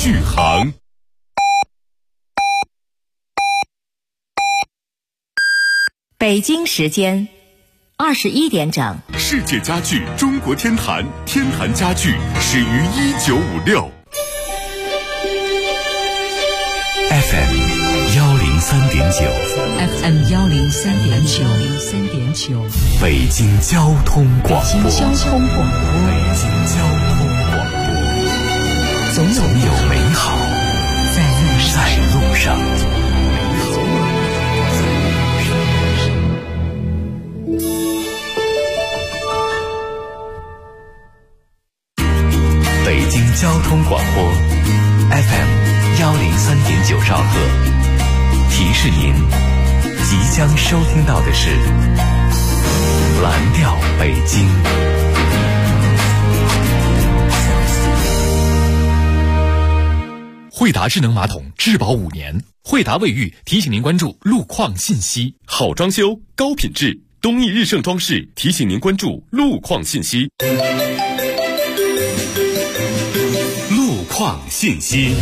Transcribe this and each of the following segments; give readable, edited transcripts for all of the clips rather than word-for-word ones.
续航。 北京时间21点整。 世界家具中国天坛，天坛家具始于1956。FM 103.9，FM 103.9， 北京交通广播，总有美好在路上。北京交通广播 FM 103.9兆赫，提示您即将收听到的是蓝调北京。惠达智能马桶质保5年，惠达卫浴提醒您关注路况信息。好装修高品质，东义日盛装饰提醒您关注路况信息。路况信息。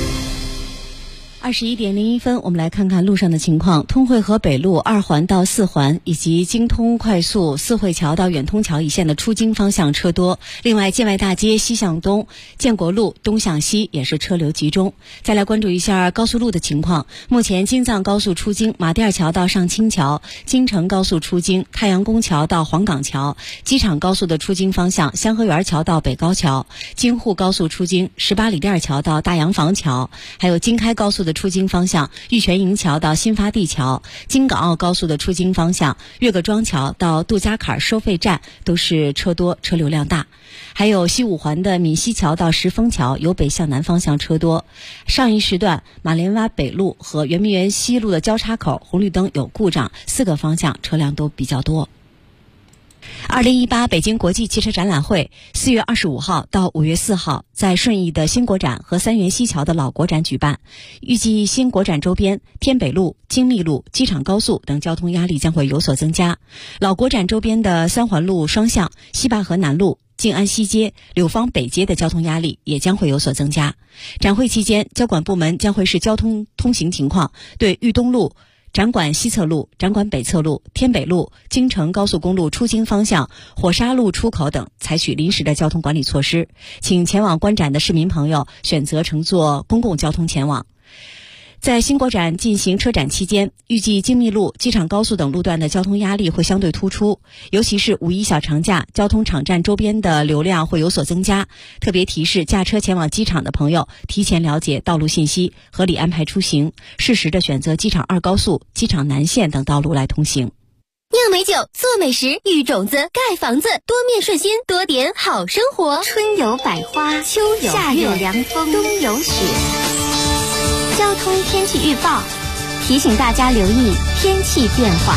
21点01分，我们来看看路上的情况。通惠河北路2环到4环，以及京通快速四惠桥到远通桥一线的出京方向车多。另外，建外大街西向东、建国路东向西也是车流集中。再来关注一下高速路的情况。目前京藏高速出京马甸儿桥到上清桥，京承高速出京太阳宫桥到黄岗桥，机场高速的出京方向香河园桥到北高桥，京沪高速出京18里店桥到大洋房桥，还有京开高速的出京方向玉泉营桥到新发地桥，京港澳高速的出京方向岳各庄桥到杜家坎收费站都是车多，车流量大。还有西5环的闽西桥到石峰桥由北向南方向车多。上一时段马连洼北路和圆明园西路的交叉口红绿灯有故障，4个方向车辆都比较多。2018北京国际汽车展览会4月25号到5月4号在顺义的新国展和三元西桥的老国展举办。预计新国展周边天北路、京密路、机场高速等交通压力将会有所增加。老国展周边的三环路双向、西坝河南路、静安西街、柳芳北街的交通压力也将会有所增加。展会期间，交管部门将会视交通通行情况，对豫东路、展馆西侧路、展馆北侧路、天北路、京承高速公路出京方向、火沙路出口等采取临时的交通管理措施，请前往观展的市民朋友选择乘坐公共交通前往。在新国展进行车展期间，预计京密路、机场高速等路段的交通压力会相对突出，尤其是5一小长假，交通场站周边的流量会有所增加。特别提示驾车前往机场的朋友，提前了解道路信息，合理安排出行，适时的选择机场2高速、机场南线等道路来通行。 酿美酒，做美食，育种子，盖房子，多面顺心，多点好生活。 春有百花，秋有夏有凉风，冬有雪。交通天气预报提醒大家留意天气变化。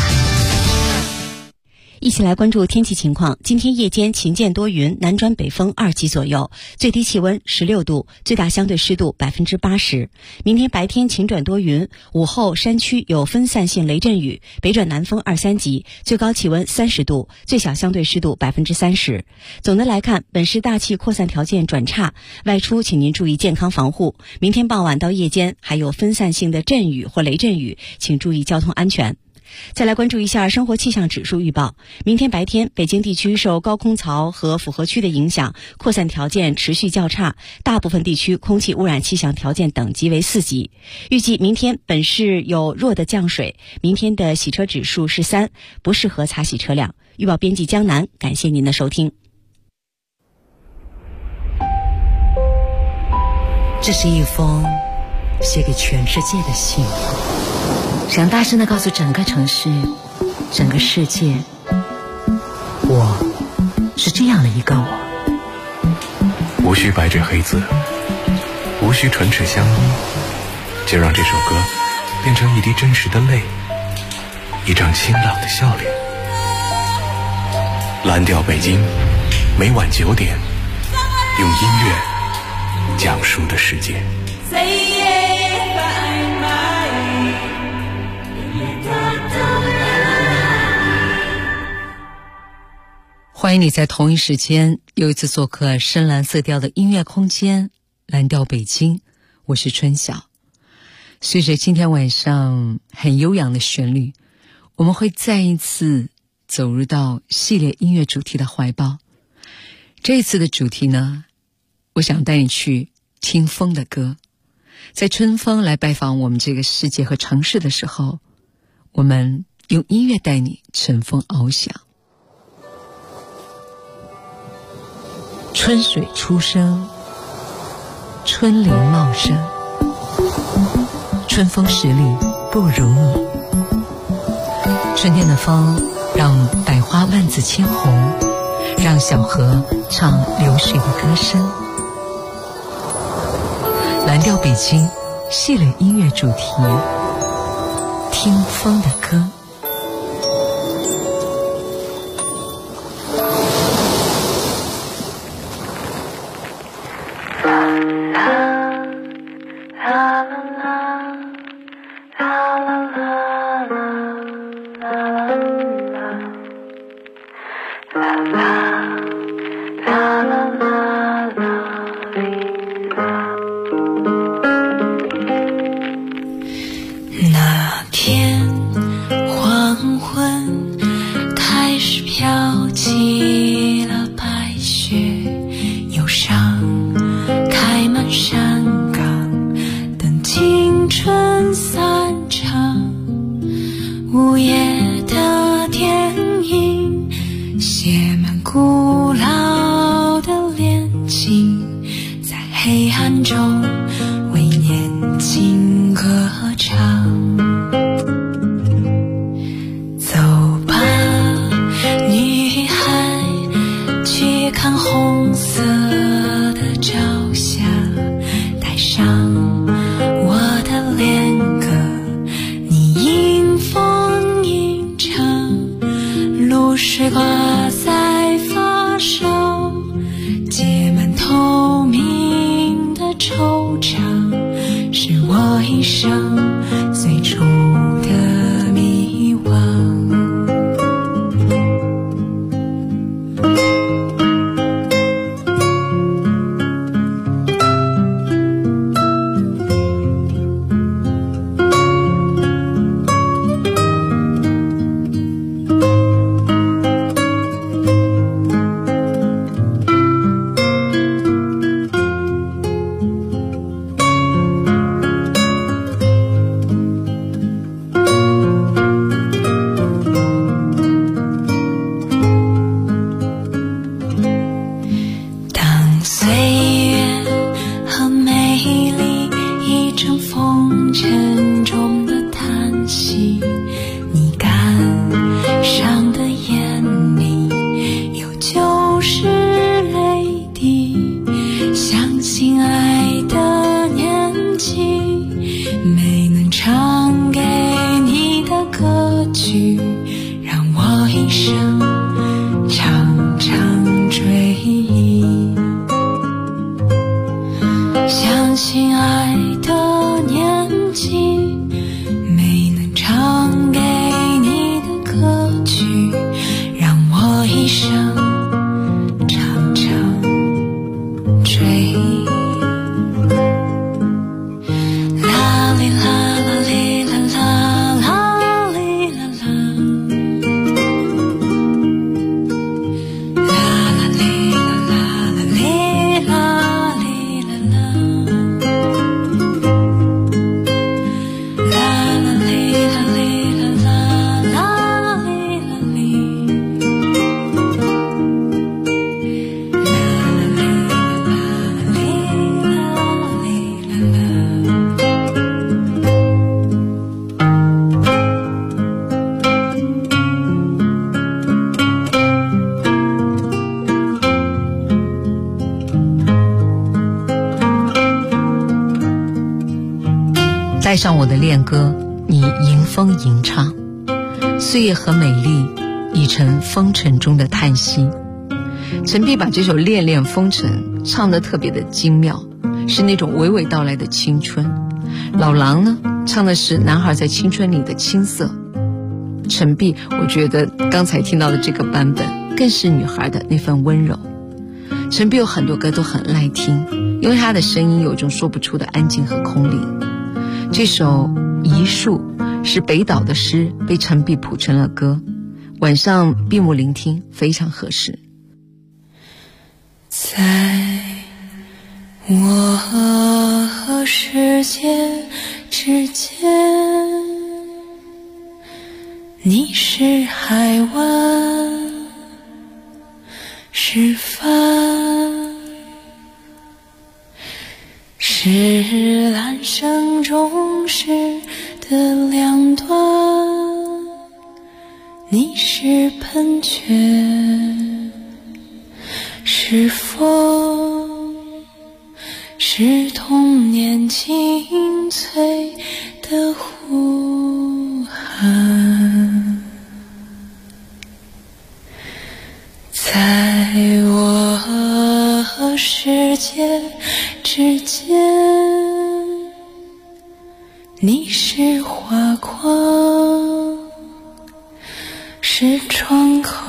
一起来关注天气情况。今天夜间晴间多云，南转北风2级左右，最低气温16度，最大相对湿度80%。明天白天晴转多云，午后山区有分散性雷阵雨，北转南风2、3级，最高气温30度，最小相对湿度30%。总的来看，本市大气扩散条件转差，外出请您注意健康防护。明天傍晚到夜间还有分散性的阵雨或雷阵雨，请注意交通安全。再来关注一下生活气象指数预报。明天白天，北京地区受高空槽和复合区的影响，扩散条件持续较差，大部分地区空气污染气象条件等级为4级。预计明天本市有弱的降水，明天的洗车指数是3，不适合擦洗车辆。预报编辑江南，感谢您的收听。 这是一封写给全世界的信，想大声地告诉整个城市、整个世界，我是这样的一个我。 无需白纸黑字，无需唇齿相依，就让这首歌变成一滴真实的泪，一张清朗的笑脸。蓝调北京，每晚9点，用音乐讲述的世界。 欢迎你在同一时间又一次做客深蓝色调的音乐空间蓝调北京。 我是春晓。随着今天晚上很悠扬的旋律，我们会再一次走入到系列音乐主题的怀抱。这一次的主题呢，我想带你去听风的歌。在春风来拜访我们这个世界和城市的时候，我们用音乐带你乘风翱翔。春水初生，春林茂盛，春风十里不如你。春天的风让百花万紫千红，让小河唱流水的歌声。蓝调北京系列音乐主题，听风的歌。 那天黄昏开始飘起了白雪，忧伤开满山岗，等青春散场。午夜的电影写满古老的恋情，在黑暗中为年轻歌唱。走吧，女孩，去看红色的朝霞，带上我的恋歌，你迎风吟唱，露水挂在发梢，结满透明的惆怅，是我一生最初的迷惘。 带上我的恋歌，你迎风吟唱，岁月和美丽已成风尘中的叹息。陈碧把这首《恋恋风尘》唱得特别的精妙，是那种娓娓道来的青春。老狼呢，唱的是男孩在青春里的青涩。陈碧，我觉得刚才听到的这个版本更是女孩的那份温柔。陈碧有很多歌都很耐听， 因为他的声音有一种说不出的安静和空灵。这首《一树》是北岛的诗，被陈碧谱成了歌，晚上闭目聆听非常合适。 在我和世界之间，你是海湾，是帆，是缆绳中时的两端，你是喷泉，是风，是童年清脆的呼喊。在我和世界之间，你是画框，是窗口，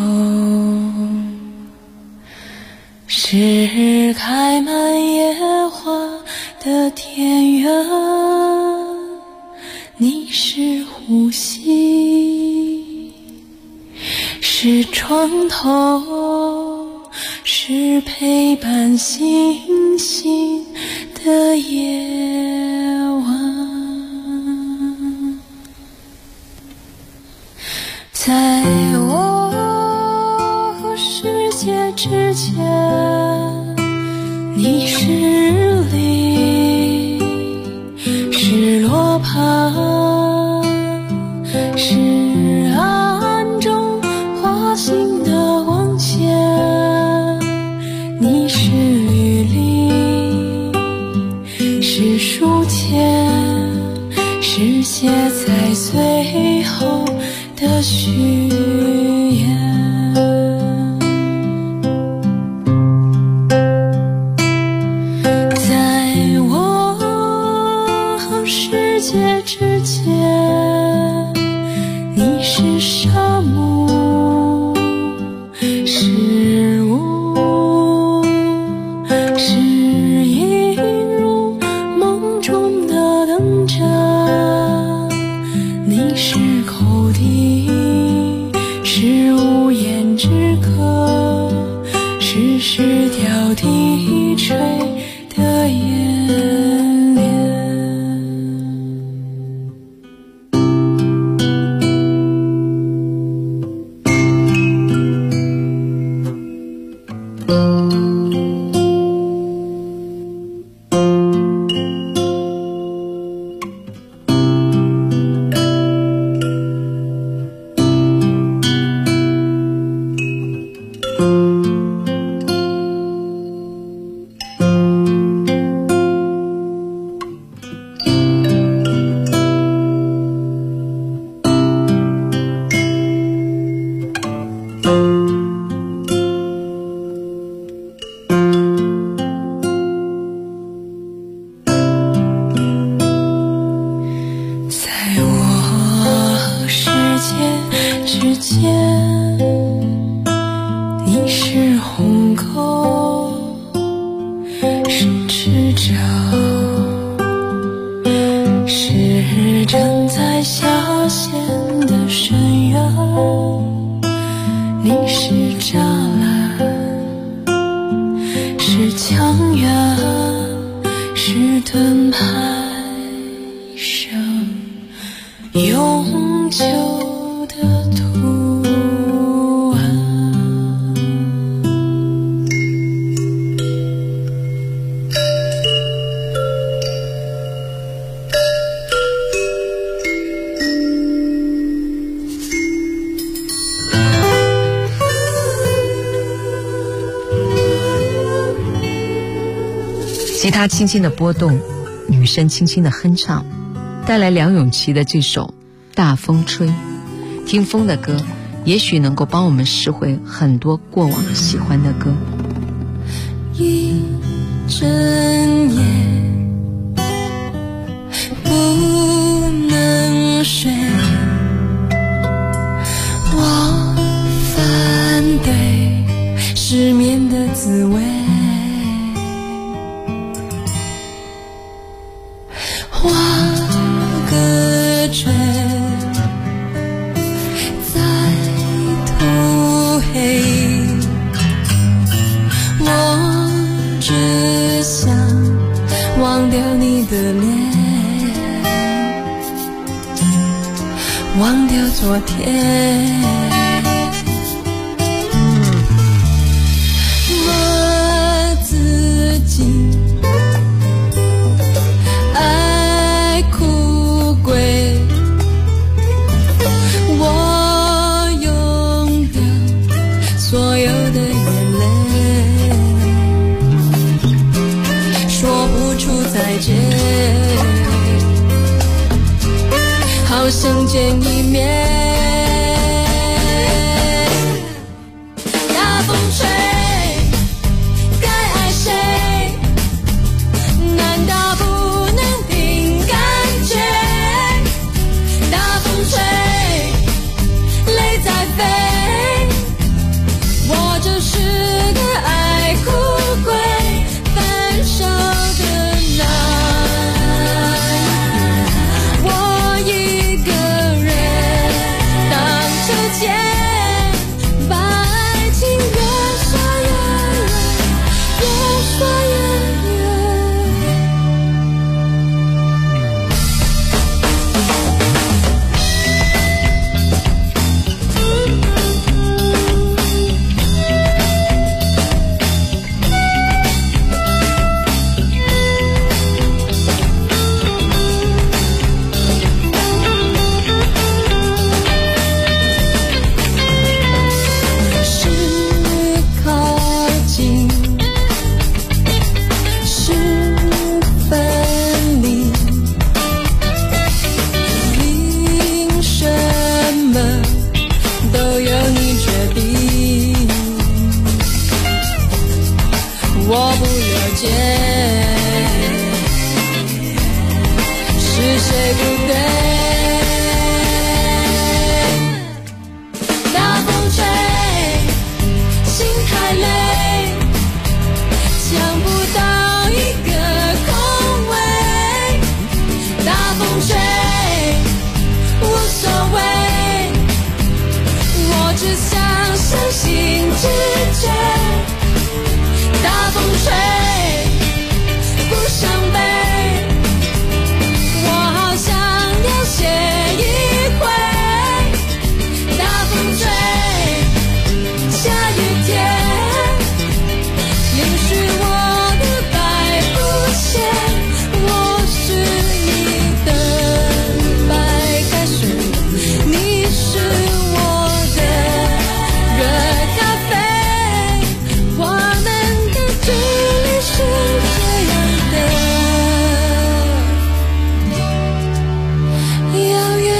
是开满野花的田园，你是呼吸，是床头，是陪伴星星的夜晚。在我和世界之间，你是里，是罗盘，是暗中滑行的光线，你是雨淋，是书签，是写在最后的序言。在我和世界之间，你是沙漠，是雾，是映入梦中的灯盏，你是口笛，是无言之歌，是失掉低垂的眼帘。你是鸿沟，是赤脚，是正在下陷的深渊，你是栅栏，是墙垣，是盾牌上永久的图案。 吉他轻轻的拨动，女声轻轻的哼唱，带来梁咏琪的这首《大风吹》。听风的歌也许能够帮我们拾回很多过往喜欢的歌。 一整夜不能睡，我反对失眠的滋味， 画个圈，再涂黑。我只想忘掉你的脸，忘掉昨天。我自己爱哭鬼，我用掉所有的眼泪，说不出再见，好想见一面。大风吹，该爱谁？难道不能凭感觉？大风吹，泪在飞，我就是个爱哭鬼。分手的那一天，我一个人荡秋千，把爱情越说越远，越说越远。是靠近，是分离，凭什么都由你决定？我不了解，是谁不对？大风吹，心太累，抢不到一个空位。大风吹，无所谓，我只想相信直觉。大风吹，不伤悲，我好想要写一回。大风吹，下雨天，淋湿我的白布鞋。我是你的白开水，你是我的热咖啡，我们的距离是这样的遥远。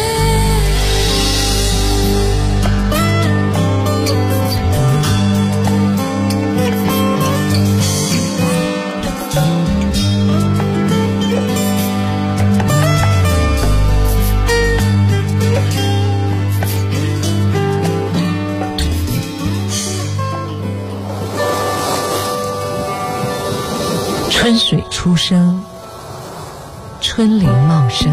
春水初生，春林茂盛，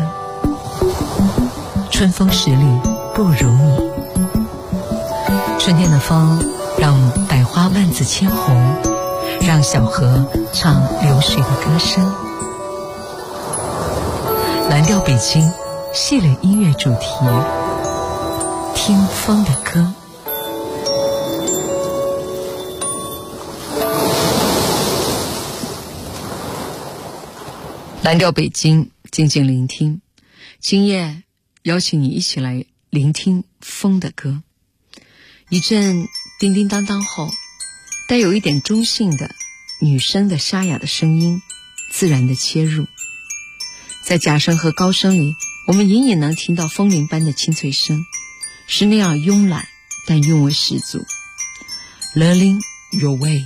春风十里不如你。春天的风让百花万紫千红，让小河唱流水的歌声。蓝调北京系列音乐主题，听风的歌。蓝调北京，静静聆听。今夜邀请你一起来聆听风的歌。一阵叮叮当当后，带有一点中性的女生的沙哑的声音自然的切入，在假声和高声里，我们隐隐能听到风铃般的清脆声，是那样慵懒但韵味十足。 Learning your way。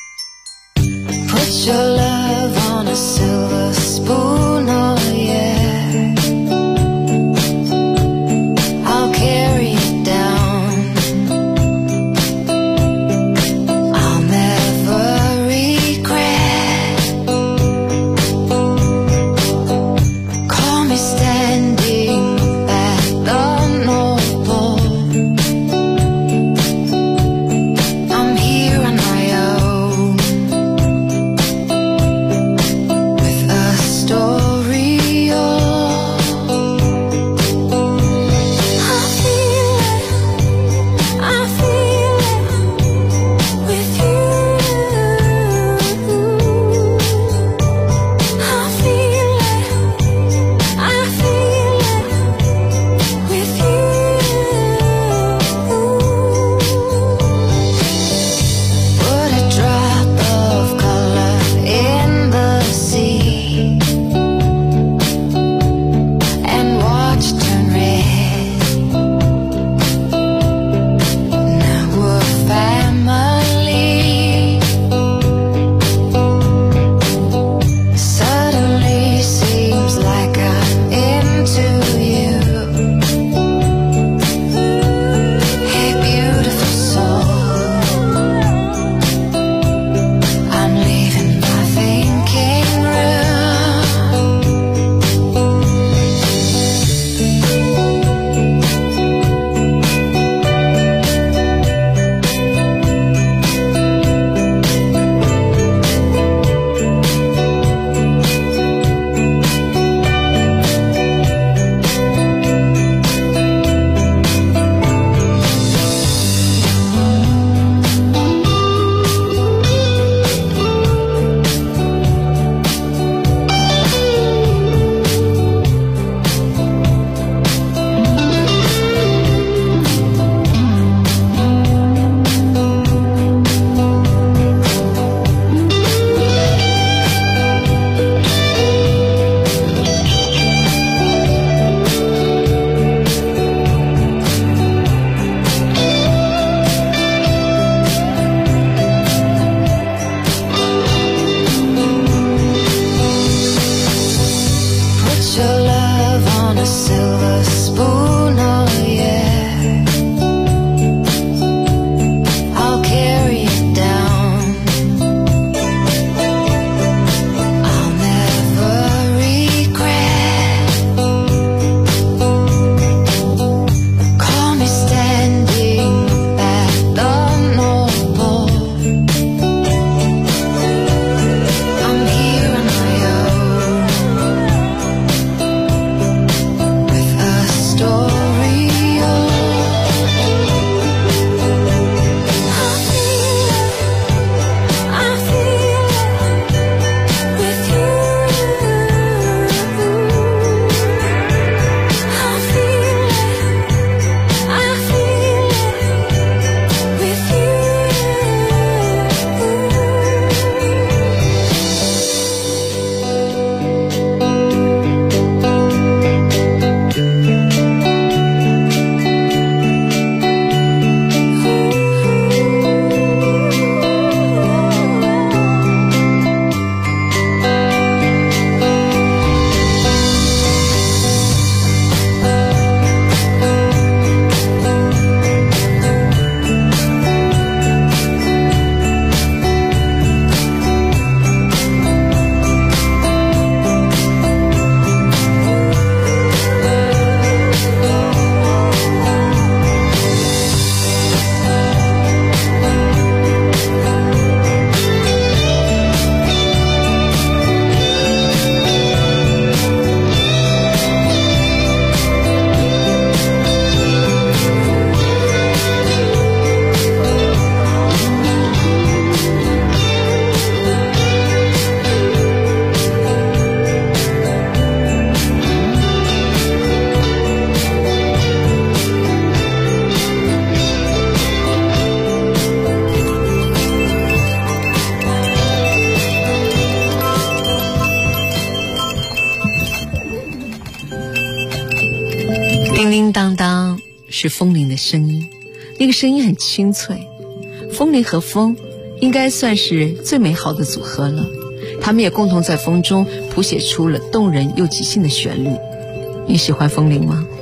Put your love on a silver spoon, oh yeah. I'll carry it down. I'll never regret on a silver spoon, oh yeah. I'll carry it down. I'll never regret. Call me standing at the North Pole. I'm here on my own with a story old. I feel it with you. I feel it with you. 叮叮当当是风铃的声音，那个声音很清脆。风铃和风应该算是最美好的组合了，他们也共同在风中谱写出了动人又即兴的旋律。你喜欢风铃吗？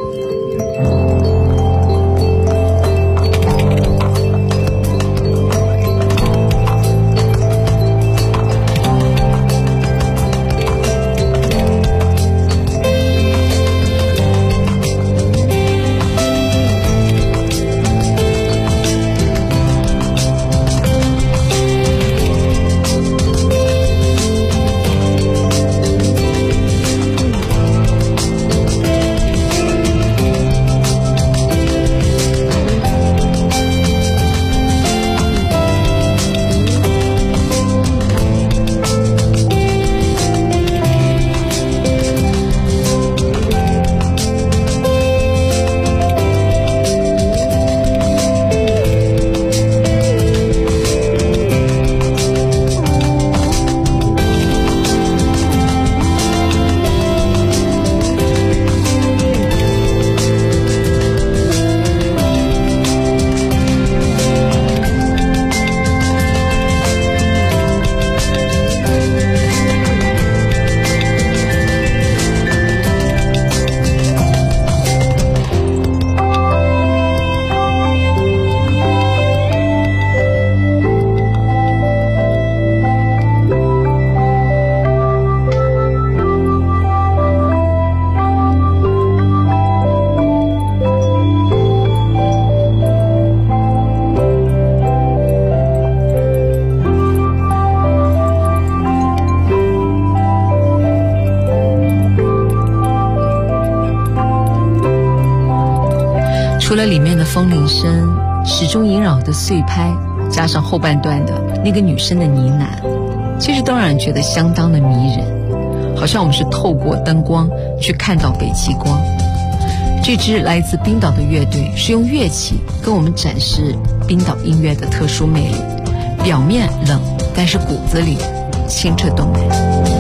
除了里面的风铃声，始终萦绕的碎拍，加上后半段的那个女生的呢喃，其实都让人觉得相当的迷人，好像我们是透过灯光去看到北极光。这支来自冰岛的乐队是用乐器跟我们展示冰岛音乐的特殊魅力，表面冷，但是骨子里清澈动人。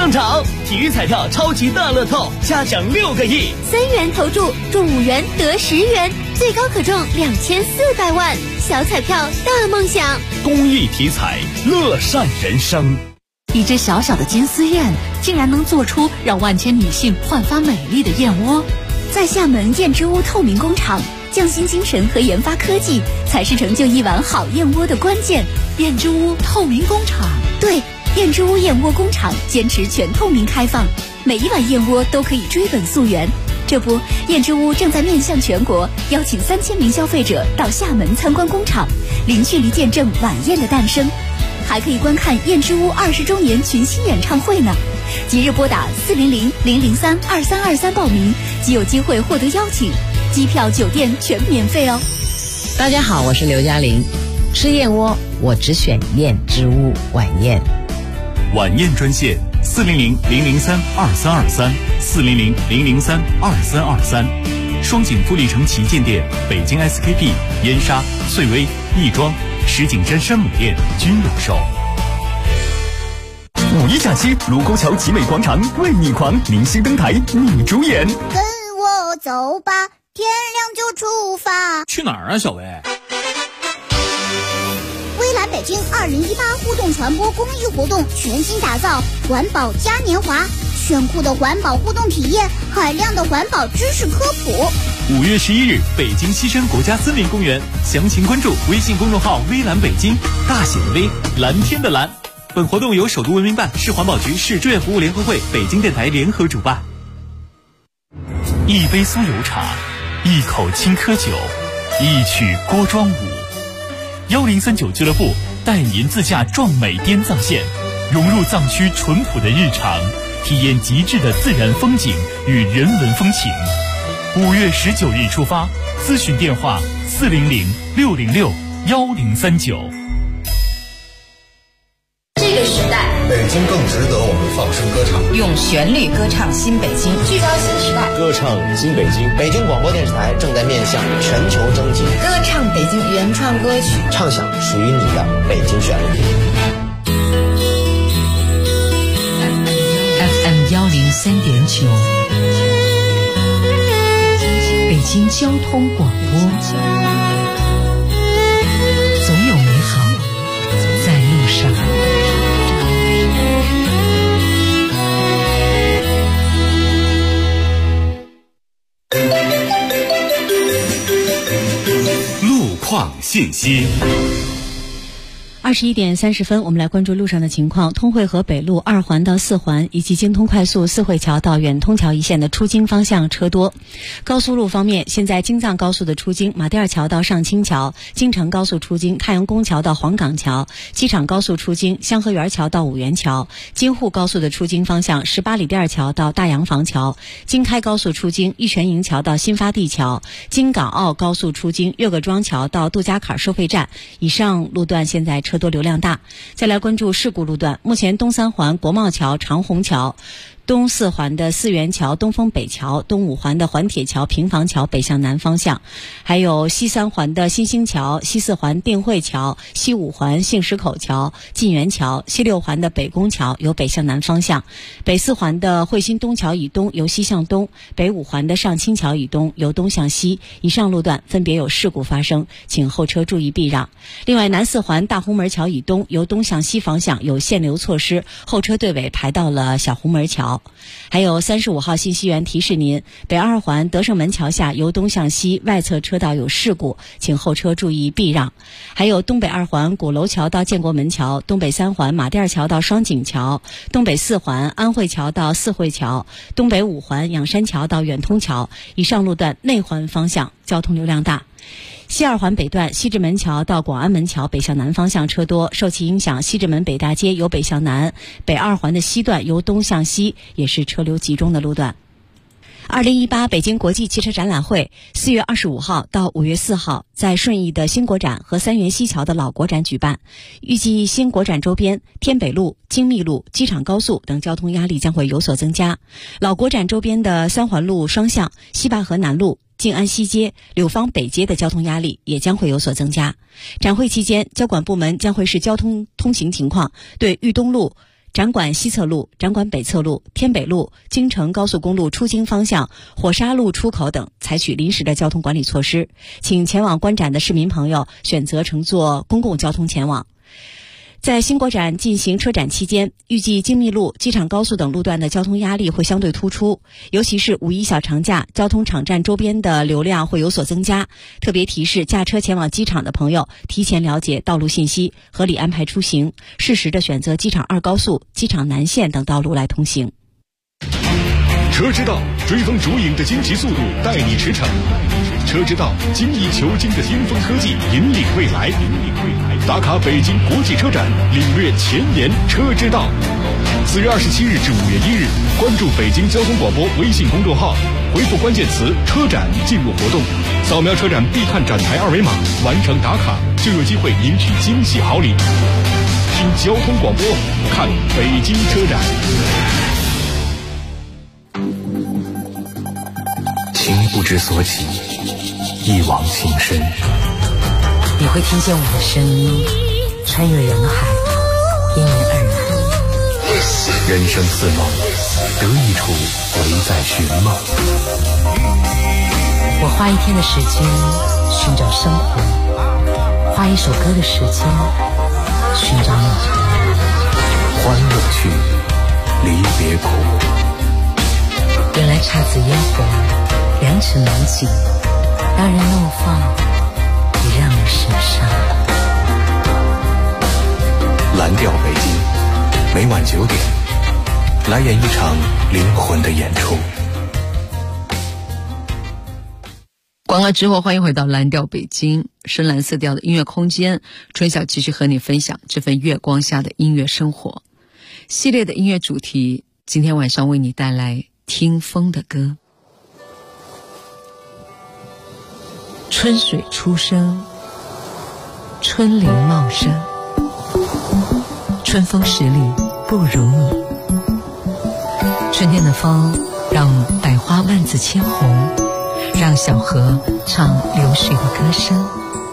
上涨，体育彩票超级大乐透加奖6个亿 ，3元投注中5元得10元，最高可中2400万，小彩票大梦想。 公益体彩，乐善人生。 一只小小的金丝燕，竟然能做出让万千女性焕发美丽的燕窝。 在厦门燕之屋透明工厂，匠心精神和研发科技才是成就一碗好燕窝的关键。 燕之屋透明工厂， 对，燕之屋燕窝工厂坚持全透明开放，每一碗燕窝都可以追本溯源。这不，燕之屋正在面向全国，邀请3000名消费者到厦门参观工厂，零距离见证晚宴的诞生，还可以观看燕之屋20周年群星演唱会呢。即日拨打400-003-2323报名，即有机会获得邀请，机票、酒店全免费哦。 大家好，我是刘嘉玲。吃燕窝，我只选燕之屋晚宴。 晚宴专线400-003-2323，400-003-2323。双井富力城旗舰店、北京 SKP、燕莎、穗薇、亦庄、石景山山姆店均有售。 5一假期，卢沟桥集美广场为你狂，明星登台，你主演。 跟我走吧，天亮就出发。 去哪儿啊，小薇？ 微蓝北京2018互动传播公益活动全新打造环保嘉年华，炫酷的环保互动体验，海量的环保知识科普。 5月11日，北京西山国家森林公园，详情关注微信公众号微蓝北京，大写的微，蓝天的蓝。本活动由首都文明办、市环保局、市志愿服务联合会、北京电台联合主办。一杯酥油茶，一口青稞酒，一曲郭庄舞。1039俱乐部带您自驾壮美滇藏线，融入藏区淳朴的日常，体验极致的自然风景与人文风情。5月19日出发，咨询电话400-606-1039。 这个时代， 北京更值得我们放声歌唱， 用旋律歌唱新北京，聚焦新时代， 歌唱新北京。北京广播电视台正在面向全球征集， 歌唱北京原创歌曲， 唱响属于你的北京旋律。 FM 103.9，北京交通广播，总有美好在路上。 路况信息。 21点30分，我们来关注路上的情况。通惠河北路2环到4环以及京通快速四惠桥到远通桥一线的出京方向车多。高速路方面，现在京藏高速的出京马甸桥到上清桥，京承高速出京太阳宫桥到黄岗桥，机场高速出京香河园桥到五原桥，京沪高速的出京方向18里店桥到大洋房桥，京开高速出京玉泉营桥到新发地桥，京港澳高速出京岳各庄桥到杜家坎收费站。以上路段现在车多流量大。再来关注事故路段，目前东3环国贸桥、长虹桥，东4环的四元桥、东风北桥，东5环的环铁桥、平房桥北向南方向，还有西3环的新兴桥、西4环定慧桥、西5环杏石口桥、晋源桥，西6环的北宫桥由北向南方向，北4环的汇新东桥以东由西向东，北5环的上清桥以东由东向西。以上路段分别有事故发生，请后车注意避让。另外，南4环大红门桥以东由东向西方向有限流措施，后车队尾排到了小红门桥。还有35号信息员提示您，北2环德胜门桥下由东向西外侧车道有事故，请后车注意避让。还有东北2环鼓楼桥到建国门桥，东北3环马甸桥到双井桥，东北4环安慧桥到四惠桥，东北5环仰山桥到远通桥。以上路段内环方向交通流量大。西2环北段西直门桥到广安门桥北向南方向车多，受其影响，西直门北大街由北向南，北2环的西段由东向西也是车流集中的路段。2018北京国际汽车展览会4月25号到5月4号在顺义的新国展和三元西桥的老国展举办，预计新国展周边天北路、京密路、机场高速等交通压力将会有所增加，老国展周边的三环路双向、西坝河南路、静安西街、柳芳北街的交通压力也将会有所增加。展会期间，交管部门将会视交通通行情况，对豫东路、 展馆西侧路、展馆北侧路、天北路、京承高速公路出京方向、火沙路出口等采取临时的交通管理措施，请前往观展的市民朋友选择乘坐公共交通前往。在新国展进行车展期间，预计京密路、机场高速等路段的交通压力会相对突出，尤其是五一小长假，交通场站周边的流量会有所增加。特别提示驾车前往机场的朋友，提前了解道路信息，合理安排出行，适时的选择机场2高速、机场南线等道路来通行。 车之道，追风逐影的惊奇速度带你驰骋；车之道，精益求精的巅峰科技引领未来。打卡北京国际车展，领略前沿车之道。4月27日至5月1日，关注北京交通广播微信公众号，回复关键词“车展”进入活动，扫描车展必看展台2维码，完成打卡就有机会赢取惊喜好礼。听交通广播，看北京车展。 情不知所起，一往情深。 你会听见我的声音穿越人海，因你而来。 人生似梦，得意处唯在寻梦。 我花一天的时间寻找生活，花一首歌的时间寻找你。 欢乐去，离别苦。 原来姹紫嫣红，良辰美景，让人怒放，也让人神伤。 蓝调北京，每晚9点，来演一场灵魂的演出。 广告之后，欢迎回到蓝调北京，深蓝色调的音乐空间。春晓继续和你分享这份月光下的音乐生活系列的音乐主题。今天晚上为你带来听风的歌。春水初生，春林茂盛，春风十里不如你。春天的风让百花万紫千红，让小河唱流水的歌声。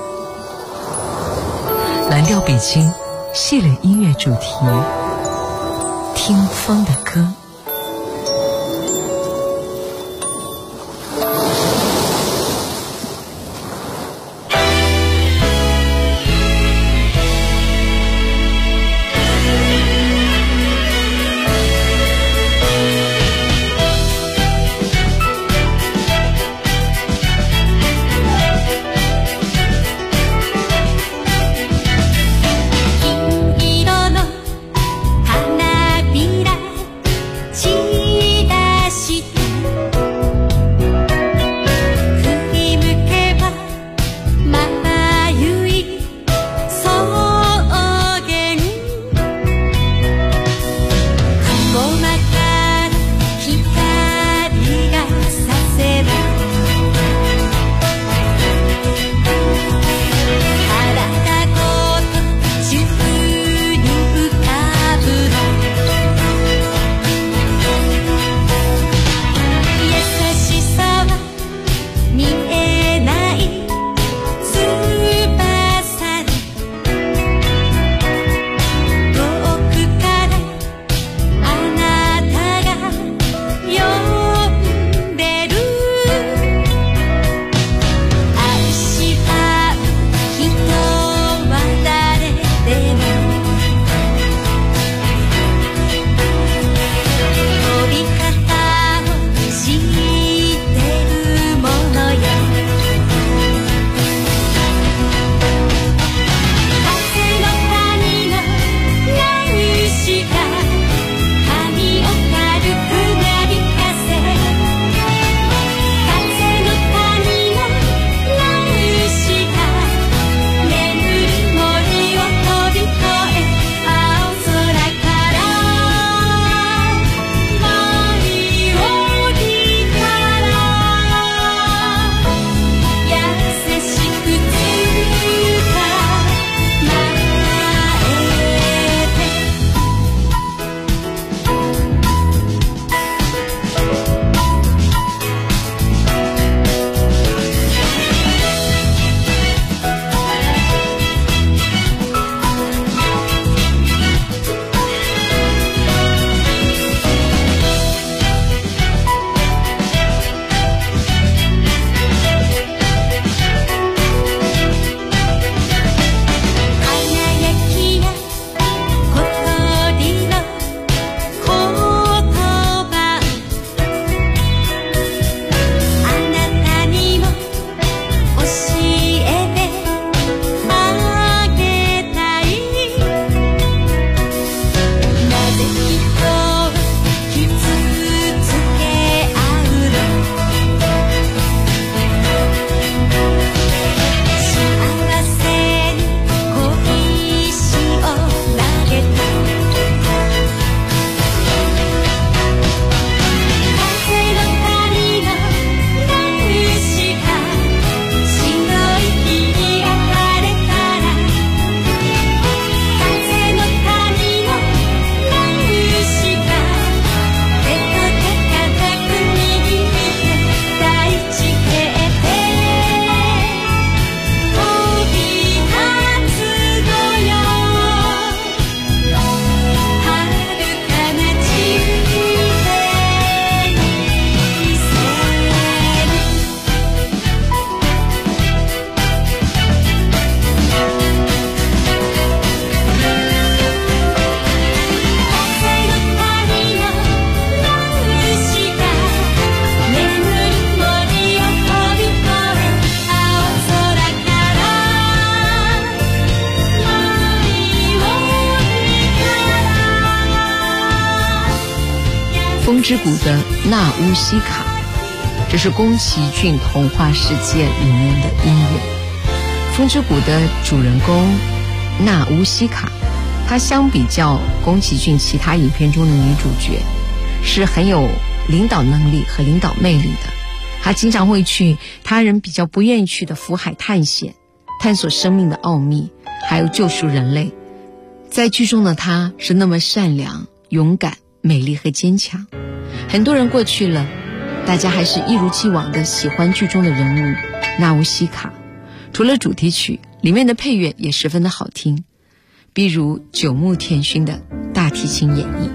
蓝调北京系列音乐主题，听风的歌。 金色の花びら风之谷的纳乌西卡，这是宫崎骏童话世界里面的音乐。风之谷的主人公纳乌西卡，她相比较宫崎骏其他影片中的女主角，是很有领导能力和领导魅力的。她经常会去他人比较不愿意去的福海探险，探索生命的奥秘，还有救赎人类。在剧中的她是那么善良、勇敢、美丽和坚强。很多人过去了，大家还是一如既往的喜欢剧中的人物纳乌西卡。除了主题曲，里面的配乐也十分的好听，比如久木田勋的大提琴演绎。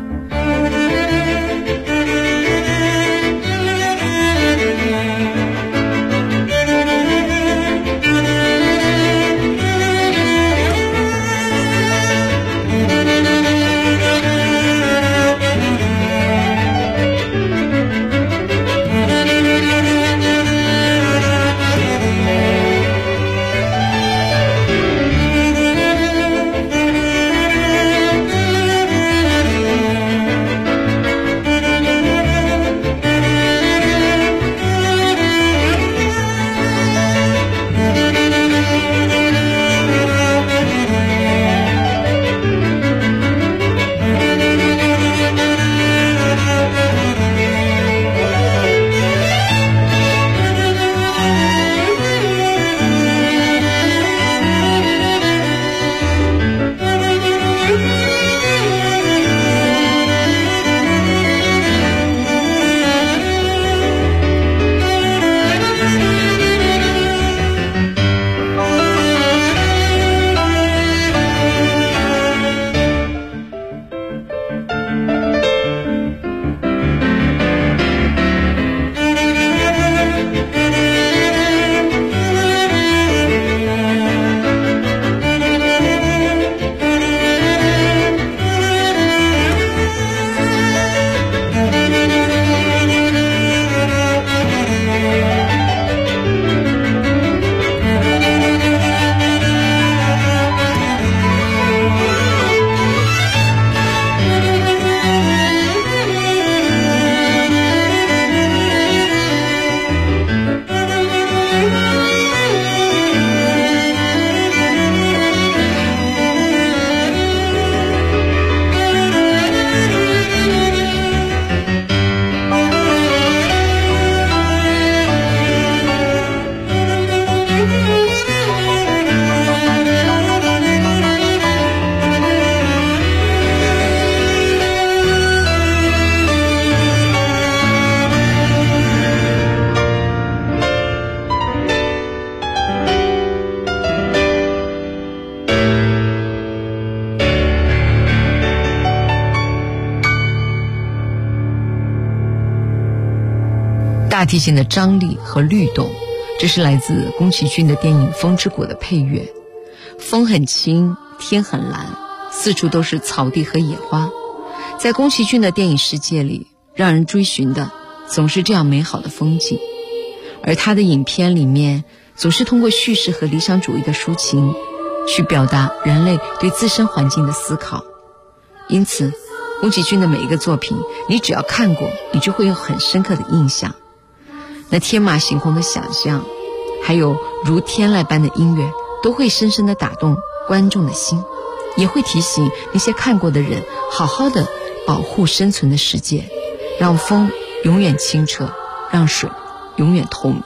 大提琴的张力和律动，这是来自宫崎骏的电影《风之谷》的配乐。风很轻，天很蓝，四处都是草地和野花。在宫崎骏的电影世界里，让人追寻的总是这样美好的风景，而他的影片里面总是通过叙事和理想主义的抒情去表达人类对自身环境的思考。因此宫崎骏的每一个作品，你只要看过，你就会有很深刻的印象。那天马行空的想象，还有如天籁般的音乐，都会深深地打动观众的心，也会提醒那些看过的人好好的保护生存的世界，让风永远清澈，让水永远透明。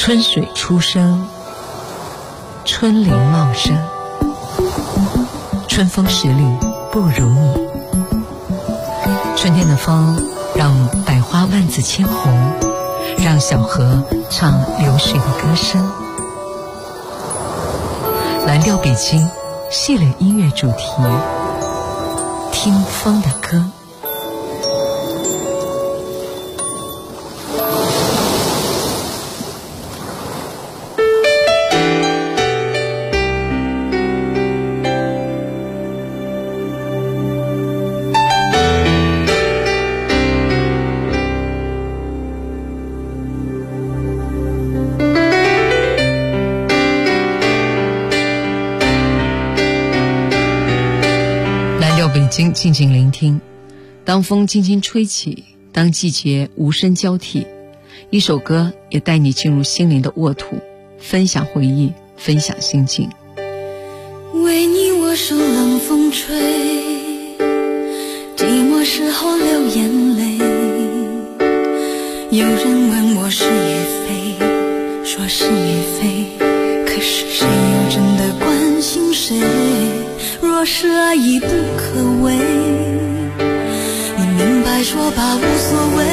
春水初生，春林茂盛，春风十里不如你。春天的风让百花万紫千红，让小河唱流水的歌声。蓝调北京系列音乐主题，听风的歌。北京静静聆听，当风轻轻吹起，当季节无声交替，一首歌也带你进入心灵的沃土，分享回忆，分享心境。 为你我受冷风吹，寂寞时候流眼泪。有人问我是与非，说是与非，可是谁又真的关心谁？若是爱已不可为，你明白说吧无所谓，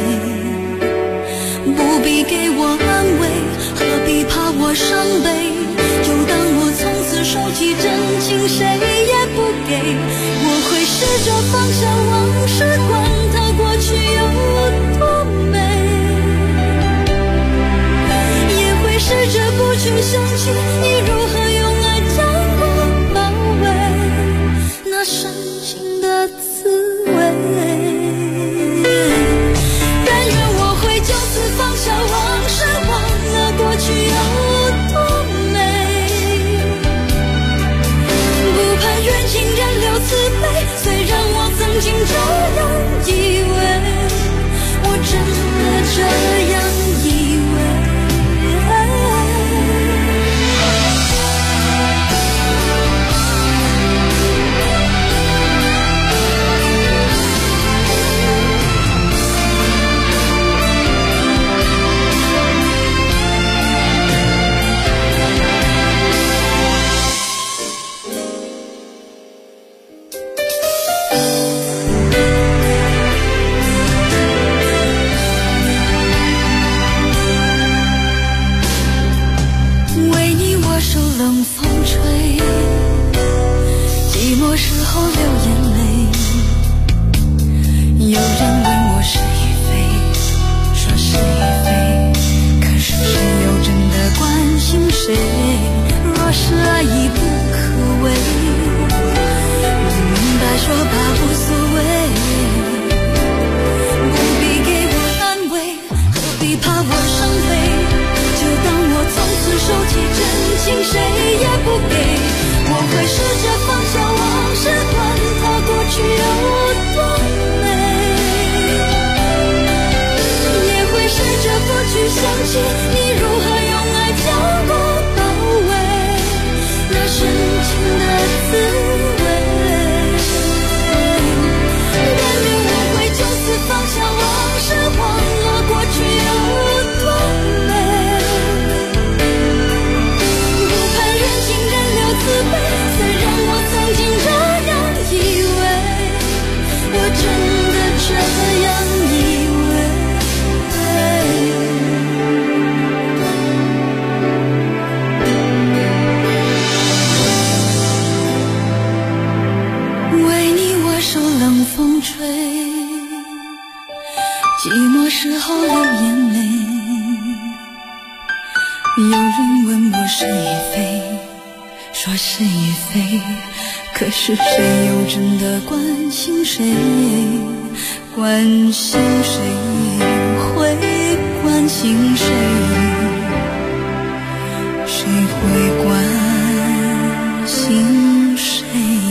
不必给我安慰，何必怕我伤悲？就当我从此收起真情，谁也不给。我会试着放下往事，管它过去有多美，也会试着不去想起你如何用爱将我包围，那深情的滋味。但愿我会就此放下往事，忘了过去有多美，不盼缘尽人留慈悲。虽然我曾经这样以为，我真的这样以为。可是谁又真的关心谁？关心谁？会关心谁？谁会关心谁？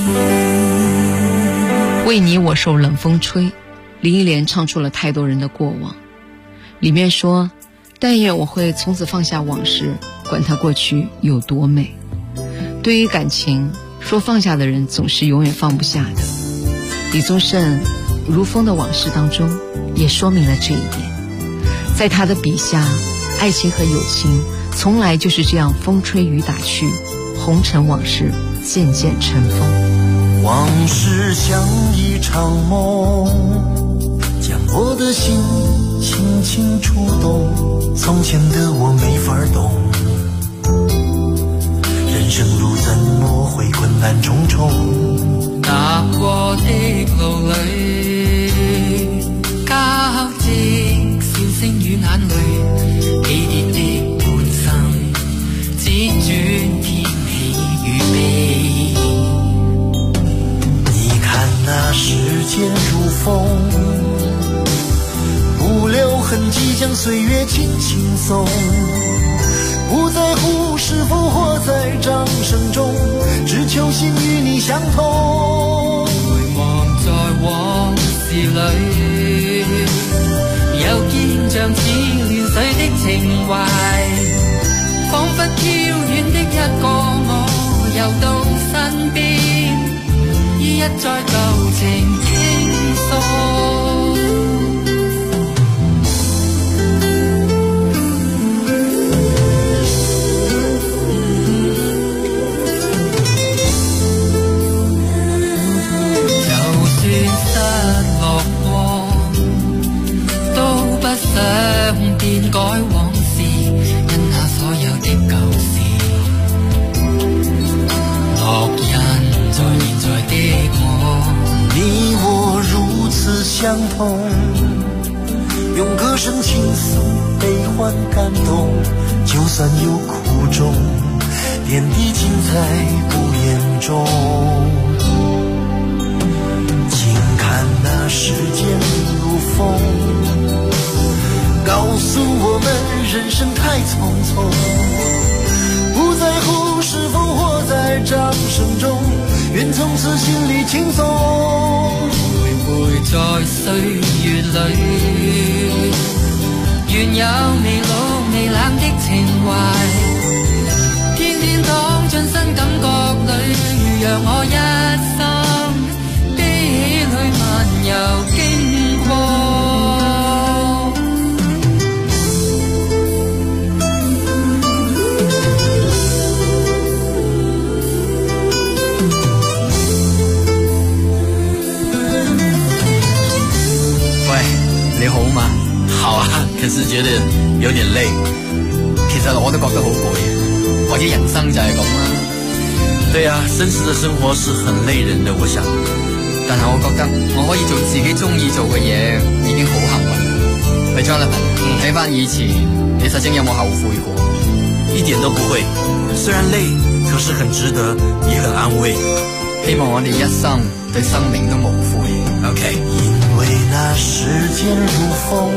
为你我受冷风吹，林忆莲唱出了太多人的过往。里面说，但愿我会从此放下往事，管它过去有多美。对于感情，说放下的人总是永远放不下的。李宗盛如风的往事当中也说明了这一点。在他的笔下， 爱情和友情从来就是这样风吹雨打去，红尘往事渐渐尘封。 往事像一场梦，将我的心轻轻触动，从前的我没法懂，人生路怎么会困难重重， 踏過的路裏交織笑聲與眼淚，起跌的半生只轉天氣與悲。 你看那時間如風，不留痕跡將歲月輕輕送，不在乎是否活在掌聲中，只求心與你相通。 回望在往事裏，又見像似亂水的情懷，彷彿飄遠的一個我又到身邊，依一再舊情傾訴。想變改往事，因那所有的舊事烙印在現在的我。 你我如此相同，用歌聲傾訴悲歡感動，就算有苦衷，點滴盡在不言中。請看那時間如風，告訴我們人生太匆匆，不在乎是否活在掌聲中，願從此心裡輕鬆。 徘徊在歲月裡，願有未老未冷的情懷，天天躺進新感覺裡，讓我一生悲喜裡漫遊經過。 你好嗎？好啊，可是覺得有點累。其實我都覺得好攰，或者人生就係咁啦。對啊，真實的生活是很累人的，我想。但係我覺得我可以做自己中意做嘅嘢，已經好幸運。喂 Jonathan，睇返以前，你曾經有冇後悔過？一點都不會，雖然累，可是很值得，也很安慰。希望我哋一生對生命都無悔。OK。 因為那時間如風，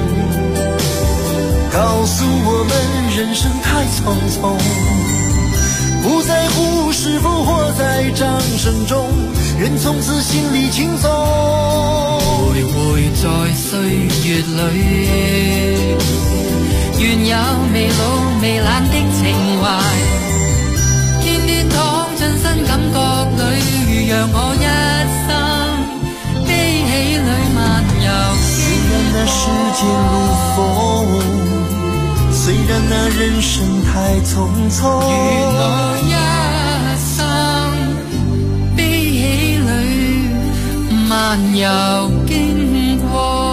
告訴我們人生太匆匆，不在乎是否活在掌聲中，願從此心裡輕鬆。 徘徊在歲月裡，願有未老未冷的情懷，天天躺進新感覺裡，讓我一生悲喜裡漫遊。 雖然那時間如風，雖然那人生太匆匆， 願我一生悲喜裡漫遊經過。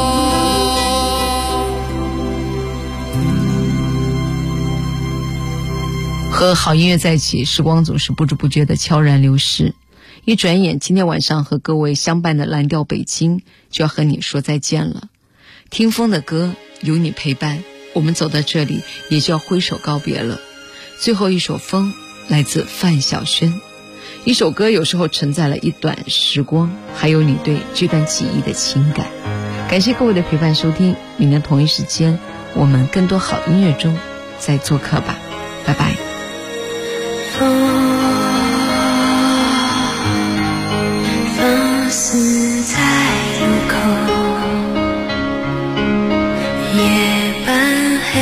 和好音樂在一起，時光總是不知不覺的悄然流逝。一轉眼，今天晚上和各位相伴的藍調北京就要和你說再見了。聽風的歌，有你陪伴，我們走到這裡也就要揮手告別了。最後一首風來自范曉萱。一首歌有時候承載了一段時光，還有你對這段記憶的情感。感謝各位的陪伴收聽，明天同一時間我們更多好音樂中再做客吧，拜拜。 放肆在路口，夜半黑，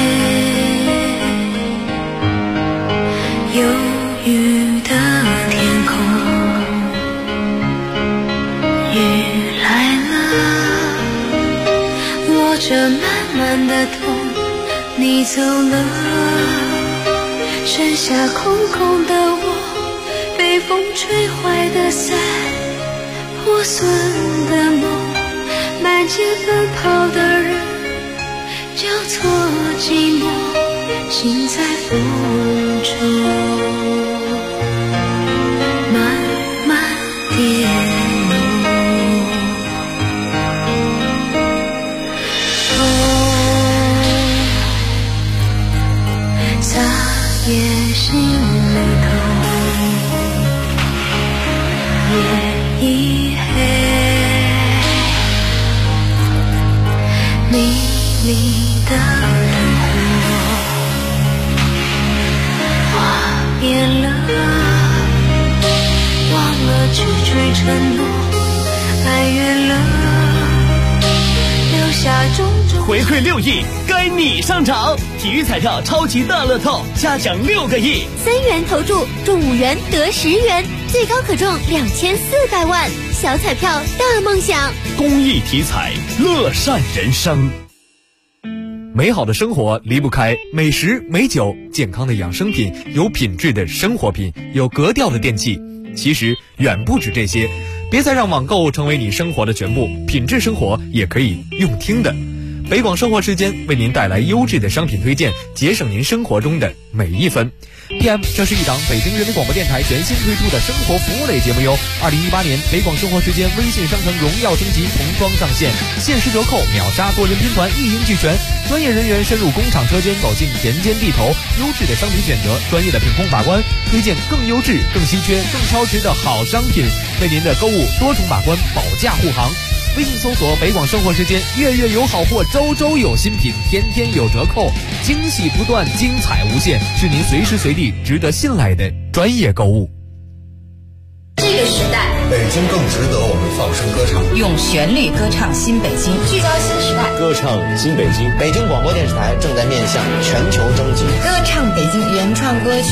忧鬱的天空，雨來了，落着滿滿的痛， 你走了，剩下空空的我，被风吹坏的伞，破损的梦，满街奔跑的人，交错寂寞，心在风中慢慢跌落。擦眼心眉头，夜已黑，迷离的灯火画变了，忘了去追承诺，哀怨了，留下种种。 回馈6亿，该你上场！体育彩票超级大乐透，下奖6个亿 ，3元投注中5元得10元，最高可中2400万，小彩票大梦想。 公益体彩，乐善人生。美好的生活离不开美食美酒，健康的养生品，有品质的生活品，有格调的电器。其实远不止这些，别再让网购成为你生活的全部，品质生活也可以用听的。北广生活时间为您带来优质的商品推荐，节省您生活中的每一分。PM， 这是一档北京人民广播电台全新推出的生活服务类节目哟。2018年北广生活时间微信商城荣耀升级，童装上线，限时折扣，秒杀多人拼团，一应俱全。专业人员深入工厂车间，走进田间地头，优质的商品选择，专业的品控把关，推荐更优质、更稀缺、更超值的好商品，为您的购物多重把关，保驾护航。微信搜索北广生活时间，月月有好货，周周有新品，天天有折扣，惊喜不断，精彩无限，是您随时随地值得信赖的专业购物。 这个时代， 北京更值得我们放声歌唱， 用旋律歌唱新北京，聚焦新时代， 歌唱新北京。北京广播电视台正在面向全球征集， 歌唱北京原创歌曲。